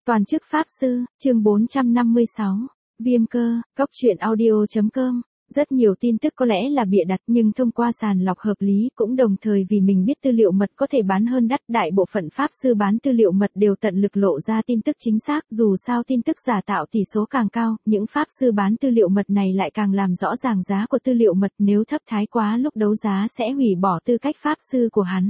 Toàn chức Pháp Sư, chương 456. Viêm cơ, góc truyện audio.com. Rất nhiều tin tức có lẽ là bịa đặt nhưng thông qua sàng lọc hợp lý cũng đồng thời vì mình biết tư liệu mật có thể bán hơn đắt. Đại bộ phận Pháp Sư bán tư liệu mật đều tận lực lộ ra tin tức chính xác, dù sao tin tức giả tạo tỷ số càng cao, những Pháp Sư bán tư liệu mật này lại càng làm rõ ràng giá của tư liệu mật, nếu thấp thái quá lúc đấu giá sẽ hủy bỏ tư cách Pháp Sư của hắn.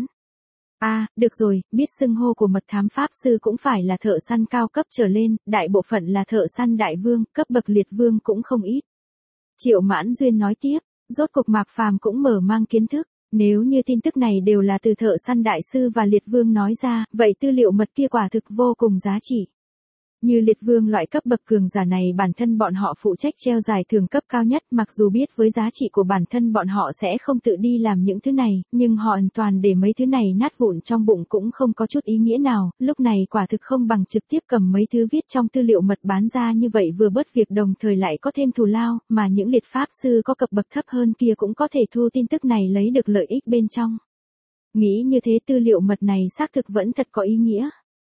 Được rồi, biết xưng hô của mật thám Pháp Sư cũng phải là thợ săn cao cấp trở lên, đại bộ phận là thợ săn đại vương, cấp bậc liệt vương cũng không ít. Triệu Mãn Duyên nói tiếp, rốt cuộc Mạc Phàm cũng mở mang kiến thức, nếu như tin tức này đều là từ thợ săn đại sư và liệt vương nói ra, vậy tư liệu mật kia quả thực vô cùng giá trị. Như liệt vương loại cấp bậc cường giả này bản thân bọn họ phụ trách treo giải thưởng cấp cao nhất, mặc dù biết với giá trị của bản thân bọn họ sẽ không tự đi làm những thứ này, nhưng họ hoàn toàn để mấy thứ này nát vụn trong bụng cũng không có chút ý nghĩa nào, lúc này quả thực không bằng trực tiếp cầm mấy thứ viết trong tư liệu mật bán ra, như vậy vừa bớt việc đồng thời lại có thêm thù lao, mà những liệt pháp sư có cấp bậc thấp hơn kia cũng có thể thu tin tức này lấy được lợi ích bên trong. Nghĩ như thế tư liệu mật này xác thực vẫn thật có ý nghĩa.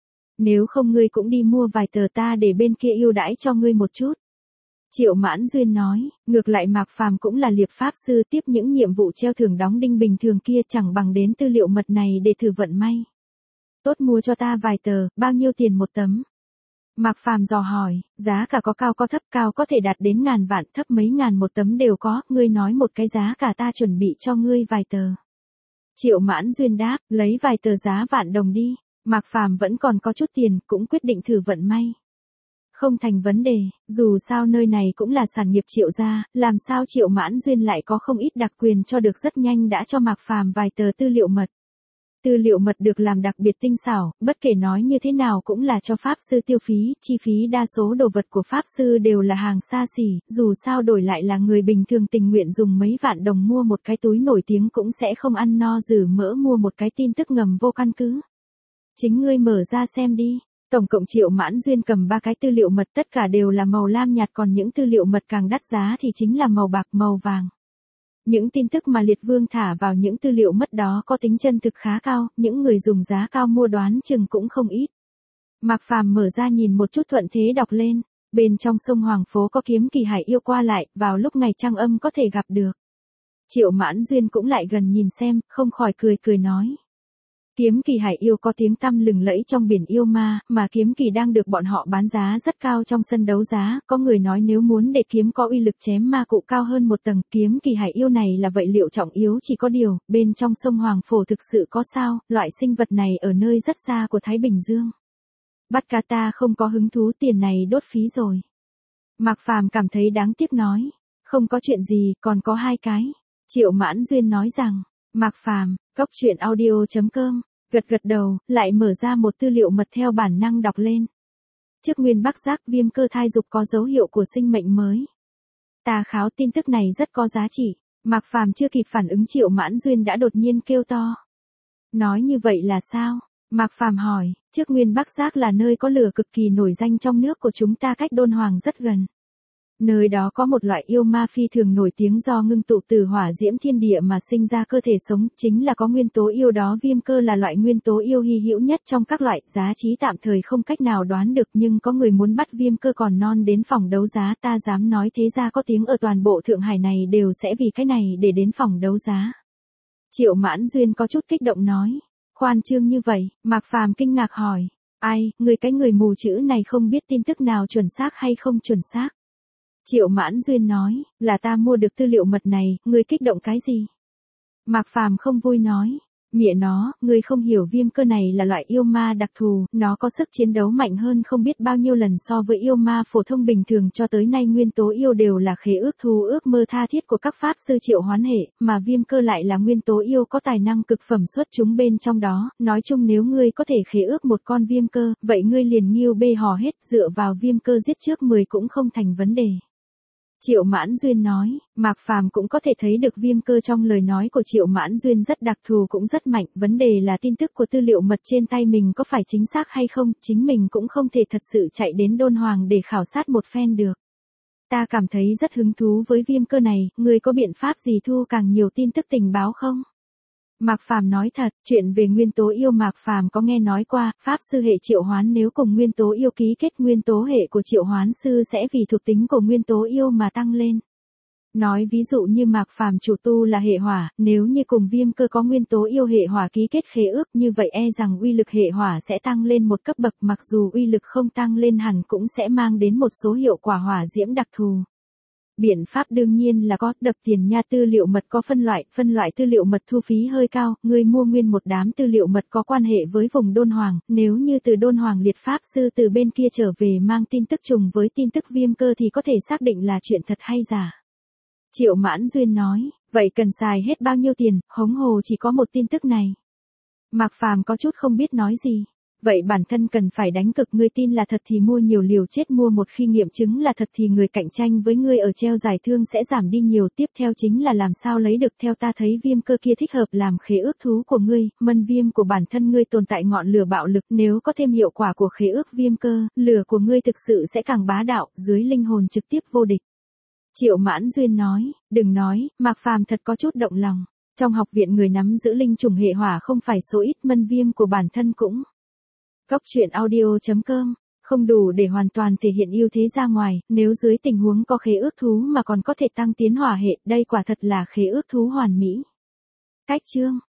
Nếu không ngươi cũng đi mua vài tờ ta để bên kia ưu đãi cho ngươi một chút. Triệu Mãn Duyên nói, ngược lại Mạc Phàm cũng là liệp pháp sư, tiếp những nhiệm vụ treo thưởng đóng đinh bình thường kia chẳng bằng đến tư liệu mật này để thử vận may. Tốt, mua cho ta vài tờ, bao nhiêu tiền một tấm? Mạc Phàm dò hỏi, giá cả có cao có thấp, cao có thể đạt đến ngàn vạn, thấp mấy ngàn một tấm đều có, ngươi nói một cái giá cả ta chuẩn bị cho ngươi vài tờ. Triệu Mãn Duyên đáp, lấy vài tờ giá vạn đồng đi. Mạc Phàm vẫn còn có chút tiền, cũng quyết định thử vận may. Không thành vấn đề, dù sao nơi này cũng là sản nghiệp Triệu gia, làm sao Triệu Mãn Duyên lại có không ít đặc quyền cho được, rất nhanh đã cho Mạc Phàm vài tờ tư liệu mật. Tư liệu mật được làm đặc biệt tinh xảo, bất kể nói như thế nào cũng là cho Pháp Sư tiêu phí, chi phí đa số đồ vật của Pháp Sư đều là hàng xa xỉ, dù sao đổi lại là người bình thường tình nguyện dùng mấy vạn đồng mua một cái túi nổi tiếng cũng sẽ không ăn no rử mỡ mua một cái tin tức ngầm vô căn cứ. Chính ngươi mở ra xem đi. Tổng cộng Triệu Mãn Duyên cầm 3 cái tư liệu mật, tất cả đều là màu lam nhạt, còn những tư liệu mật càng đắt giá thì chính là màu bạc, màu vàng. Những tin tức mà liệt vương thả vào những tư liệu mật đó có tính chân thực khá cao, những người dùng giá cao mua đoán chừng cũng không ít. Mạc Phàm mở ra nhìn một chút, thuận thế đọc lên. Bên trong sông Hoàng Phố có kiếm kỳ hải yêu qua lại, vào lúc ngày trăng âm có thể gặp được. Triệu Mãn Duyên cũng lại gần nhìn xem, không khỏi cười nói. Kiếm kỳ hải yêu có tiếng tăm lừng lẫy trong biển yêu ma, mà kiếm kỳ đang được bọn họ bán giá rất cao trong sân đấu giá, có người nói nếu muốn để kiếm có uy lực chém ma cụ cao hơn một tầng, kiếm kỳ hải yêu này là vậy liệu trọng yếu, chỉ có điều, bên trong sông Hoàng Phổ thực sự có sao, loại sinh vật này ở nơi rất xa của Thái Bình Dương. Bắt cá ta không có hứng thú, tiền này đốt phí rồi. Mạc Phàm cảm thấy đáng tiếc nói, không có chuyện gì, còn có 2 cái. Triệu Mãn Duyên nói rằng, Mạc Phàm, góc truyện audio.com, gật đầu, lại mở ra một tư liệu mật theo bản năng đọc lên. Trước nguyên Bắc Giác, viêm cơ thai dục có dấu hiệu của sinh mệnh mới. Ta kháo, tin tức này rất có giá trị. Mạc Phàm chưa kịp phản ứng Triệu Mãn Duyên đã đột nhiên kêu to. Nói như vậy là sao? Mạc Phàm hỏi, trước nguyên Bắc Giác là nơi có lửa cực kỳ nổi danh trong nước của chúng ta, cách Đôn Hoàng rất gần. Nơi đó có một loại yêu ma phi thường nổi tiếng do ngưng tụ từ hỏa diễm thiên địa mà sinh ra cơ thể sống, chính là có nguyên tố yêu đó. Viêm cơ là loại nguyên tố yêu hy hữu nhất trong các loại, giá trị tạm thời không cách nào đoán được, nhưng có người muốn bắt viêm cơ còn non đến phòng đấu giá, ta dám nói thế ra có tiếng ở toàn bộ Thượng Hải này đều sẽ vì cái này để đến phòng đấu giá. Triệu Mãn Duyên có chút kích động nói, khoan trương như vậy? Mạc Phàm kinh ngạc hỏi, ai, cái người mù chữ này không biết tin tức nào chuẩn xác hay không chuẩn xác? Triệu Mãn Duyên nói, là ta mua được tư liệu mật này, ngươi kích động cái gì? Mạc Phàm không vui nói, mẹ nó, ngươi không hiểu, viêm cơ này là loại yêu ma đặc thù, nó có sức chiến đấu mạnh hơn không biết bao nhiêu lần so với yêu ma phổ thông bình thường, cho tới nay nguyên tố yêu đều là khế ước thù ước mơ tha thiết của các pháp sư triệu hoán hệ, mà viêm cơ lại là nguyên tố yêu có tài năng cực phẩm xuất chúng bên trong đó, nói chung nếu ngươi có thể khế ước một con viêm cơ, vậy ngươi liền nghiêu bê hò hết, dựa vào viêm cơ giết trước 10 cũng không thành vấn đề. Triệu Mãn Duyên nói, Mạc Phàm cũng có thể thấy được viêm cơ trong lời nói của Triệu Mãn Duyên rất đặc thù, cũng rất mạnh, vấn đề là tin tức của tư liệu mật trên tay mình có phải chính xác hay không, chính mình cũng không thể thật sự chạy đến Đôn Hoàng để khảo sát một phen được. Ta cảm thấy rất hứng thú với viêm cơ này, ngươi có biện pháp gì thu càng nhiều tin tức tình báo không? Mạc Phàm nói thật, chuyện về nguyên tố yêu Mạc Phàm có nghe nói qua, pháp sư hệ triệu hoán nếu cùng nguyên tố yêu ký kết nguyên tố hệ của triệu hoán sư sẽ vì thuộc tính của nguyên tố yêu mà tăng lên. Nói ví dụ như Mạc Phàm chủ tu là hệ hỏa, nếu như cùng Viêm Cơ có nguyên tố yêu hệ hỏa ký kết khế ước như vậy e rằng uy lực hệ hỏa sẽ tăng lên một cấp bậc, mặc dù uy lực không tăng lên hẳn cũng sẽ mang đến một số hiệu quả hỏa diễm đặc thù. Biện pháp đương nhiên là có, đập tiền nha, tư liệu mật có phân loại tư liệu mật thu phí hơi cao, người mua nguyên một đám tư liệu mật có quan hệ với vùng Đôn Hoàng, nếu như từ Đôn Hoàng liệt pháp sư từ bên kia trở về mang tin tức trùng với tin tức Viêm Cơ thì có thể xác định là chuyện thật hay giả. Triệu Mãn Duyên nói, vậy cần xài hết bao nhiêu tiền, hống hồ chỉ có một tin tức này. Mạc Phàm có chút không biết nói gì. Vậy bản thân cần phải đánh cực, ngươi tin là thật thì mua nhiều liều chết, mua một khi nghiệm chứng là thật thì người cạnh tranh với ngươi ở treo giải thương sẽ giảm đi nhiều. Tiếp theo chính là làm sao lấy được, theo ta thấy Viêm Cơ kia thích hợp làm khế ước thú của ngươi, mân viêm của bản thân ngươi tồn tại ngọn lửa bạo lực, nếu có thêm hiệu quả của khế ước Viêm Cơ, lửa của ngươi thực sự sẽ càng bá đạo, dưới linh hồn trực tiếp vô địch. Triệu Mãn Duyên nói, đừng nói, Mạc Phàm thật có chút động lòng. Trong học viện người nắm giữ linh trùng hệ hỏa không phải số ít, mân viêm của bản thân cũng. Góc truyện audio.com, không đủ để hoàn toàn thể hiện ưu thế ra ngoài, nếu dưới tình huống có khế ước thú mà còn có thể tăng tiến hỏa hệ, đây quả thật là khế ước thú hoàn mỹ. Cách chương